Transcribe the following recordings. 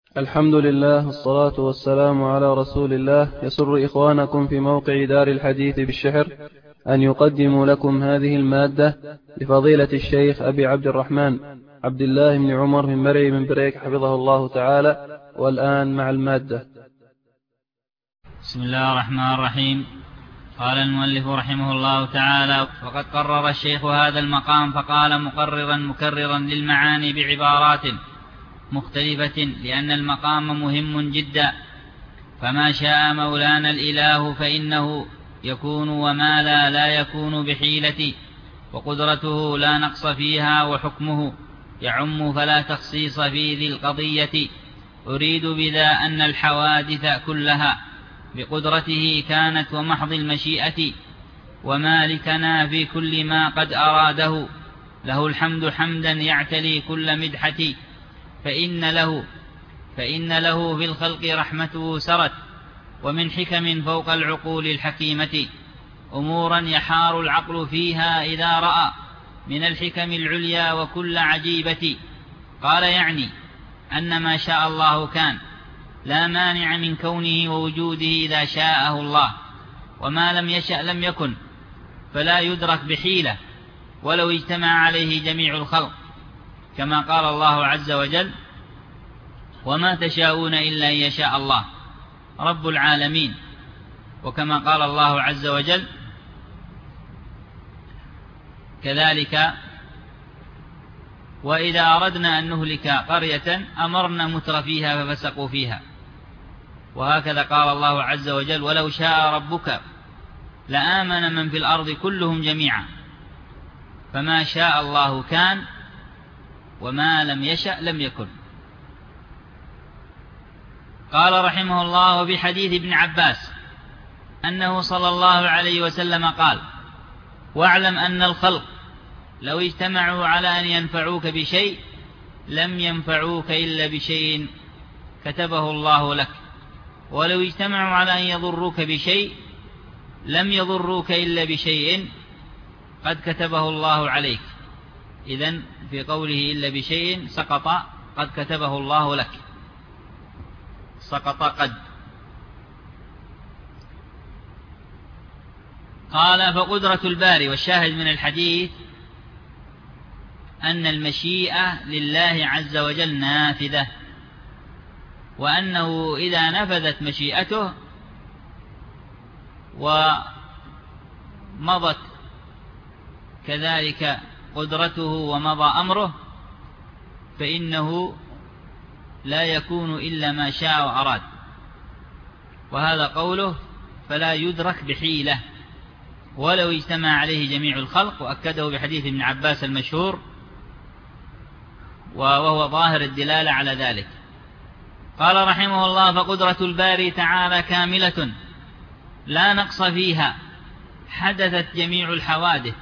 الحمد لله والصلاة والسلام على رسول الله. يسر إخوانكم في موقع دار الحديث بالشحر أن يقدموا لكم هذه المادة لفضيلة الشيخ أبي عبد الرحمن عبد الله بن عمر من مرعي من بريك حفظه الله تعالى. والآن مع المادة. بسم الله الرحمن الرحيم. قال المؤلف رحمه الله تعالى: وقد قرر الشيخ هذا المقام فقال مقررا مكررا للمعاني بعبارات مختلفة، لأن المقام مهم جدا. فما شاء مولانا الإله فإنه يكون، وما لا يكون بحيلة، وقدرته لا نقص فيها، وحكمه يعم فلا تخصيص في ذي القضية. أريد بذا أن الحوادث كلها بقدرته كانت ومحض المشيئة، ومالكنا في كل ما قد أراده، له الحمد حمدا يعتلي كل مدحة. فإن له في الخلق رحمته سرت، ومن حكم فوق العقول الحكيمة، أمورا يحار العقل فيها إذا رأى، من الحكم العليا وكل عجيبة. قال يعني أن ما شاء الله كان، لا مانع من كونه ووجوده إذا شاءه الله، وما لم يشأ لم يكن، فلا يدرك بحيلة ولو اجتمع عليه جميع الخلق، كما قال الله عز وجل: وما تشاءون إلا أن يشاء الله رب العالمين. وكما قال الله عز وجل كذلك: وإذا أردنا أن نهلك قرية أمرنا متر فيها ففسقوا فيها. وهكذا قال الله عز وجل: ولو شاء ربك لآمن من في الأرض كلهم جميعا. فما شاء الله كان، وما لم يشأ لم يكن. قال رحمه الله: وبحديث ابن عباس أنه صلى الله عليه وسلم قال: واعلم أن الخلق لو اجتمعوا على أن ينفعوك بشيء لم ينفعوك إلا بشيء كتبه الله لك، ولو اجتمعوا على أن يضروك بشيء لم يضروك إلا بشيء قد كتبه الله عليك. إذن في قوله إلا بشيء سقط قد كتبه الله لك، سقط قد. قال: فقدرة الباري، والشاهد من الحديث أن المشيئة لله عز وجل نافذة، وأنه إذا نفذت مشيئته ومضت كذلك قدرته ومضى أمره فإنه لا يكون إلا ما شاء وأراد. وهذا قوله: فلا يدرك بحيلة ولو اجتمع عليه جميع الخلق، وأكده بحديث ابن عباس المشهور، وهو ظاهر الدلالة على ذلك. قال رحمه الله: فقدرة الباري تعالى كاملة لا نقص فيها، حدثت جميع الحوادث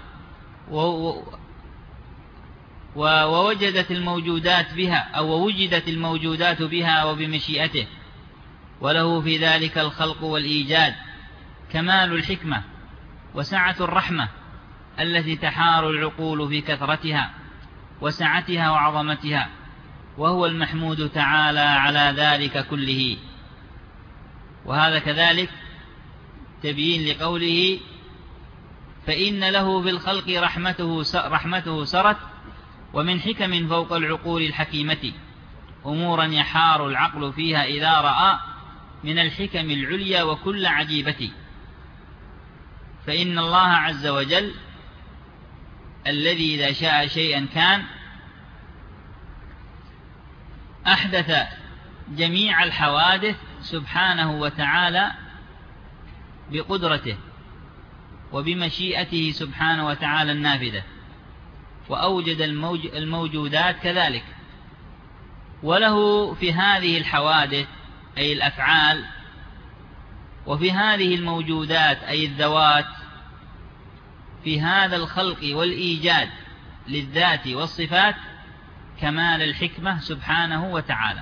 ووجدت الموجودات بها، أو وجدت الموجودات بها وبمشيئته، وله في ذلك الخلق والإيجاد، كمال الحكمة وسعة الرحمة التي تحار العقول في كثرتها وسعتها وعظمتها، وهو المحمود تعالى على ذلك كله. وهذا كذلك تبيين لقوله: فإن له في الخلق رحمته سرت، ومن حكم فوق العقول الحكيمة، أمورا يحار العقل فيها إذا رأى، من الحكم العليا وكل عجيبة. فإن الله عز وجل الذي إذا شاء شيئا كان، أحدث جميع الحوادث سبحانه وتعالى بقدرته وبمشيئته سبحانه وتعالى النافذة، وأوجد الموجودات كذلك، وله في هذه الحوادث أي الأفعال، وفي هذه الموجودات أي الذوات، في هذا الخلق والإيجاد للذات والصفات كمال الحكمة سبحانه وتعالى.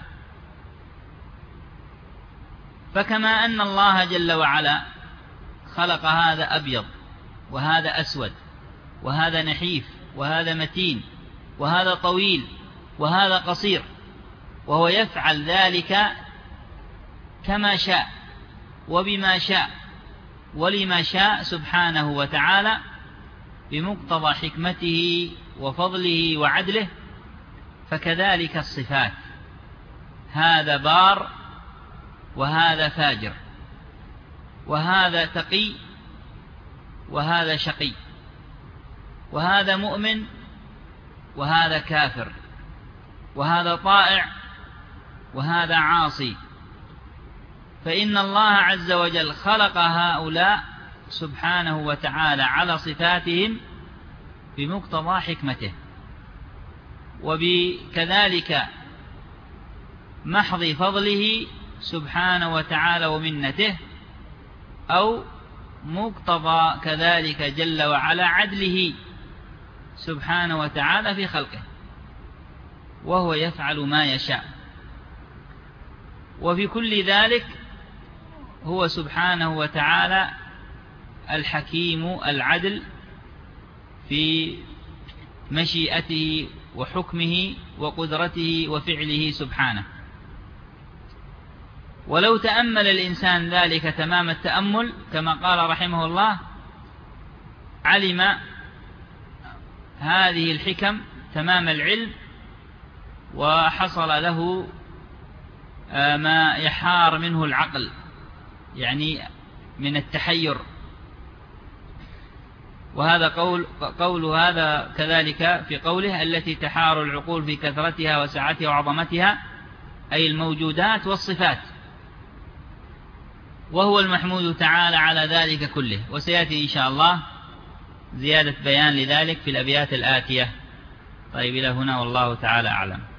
فكما أن الله جل وعلا خلق هذا أبيض وهذا أسود وهذا نحيف وهذا متين وهذا طويل وهذا قصير، وهو يفعل ذلك كما شاء وبما شاء ولما شاء سبحانه وتعالى بمقتضى حكمته وفضله وعدله. فكذلك الصفات، هذا بار وهذا فاجر، وهذا تقي وهذا شقي، وهذا مؤمن وهذا كافر، وهذا طائع وهذا عاصي. فإن الله عز وجل خلق هؤلاء سبحانه وتعالى على صفاتهم بمقتضى حكمته، وبكذلك محض فضله سبحانه وتعالى ومنته، أو مقتضى كذلك جل وعلا عدله سبحانه وتعالى في خلقه، وهو يفعل ما يشاء. وفي كل ذلك هو سبحانه وتعالى الحكيم العدل في مشيئته وحكمه وقدرته وفعله سبحانه. ولو تأمل الإنسان ذلك تمام التأمل كما قال رحمه الله علم هذه الحكم تمام العلم، وحصل له ما يحار منه العقل، يعني من التحير. وهذا قول هذا كذلك في قوله التي تحار العقول في كثرتها وسعتها وعظمتها، أي الموجودات والصفات، وهو المحمود تعالى على ذلك كله. وسيأتي إن شاء الله زيادة بيان لذلك في الأبيات الآتية. طيب إلى هنا والله تعالى أعلم.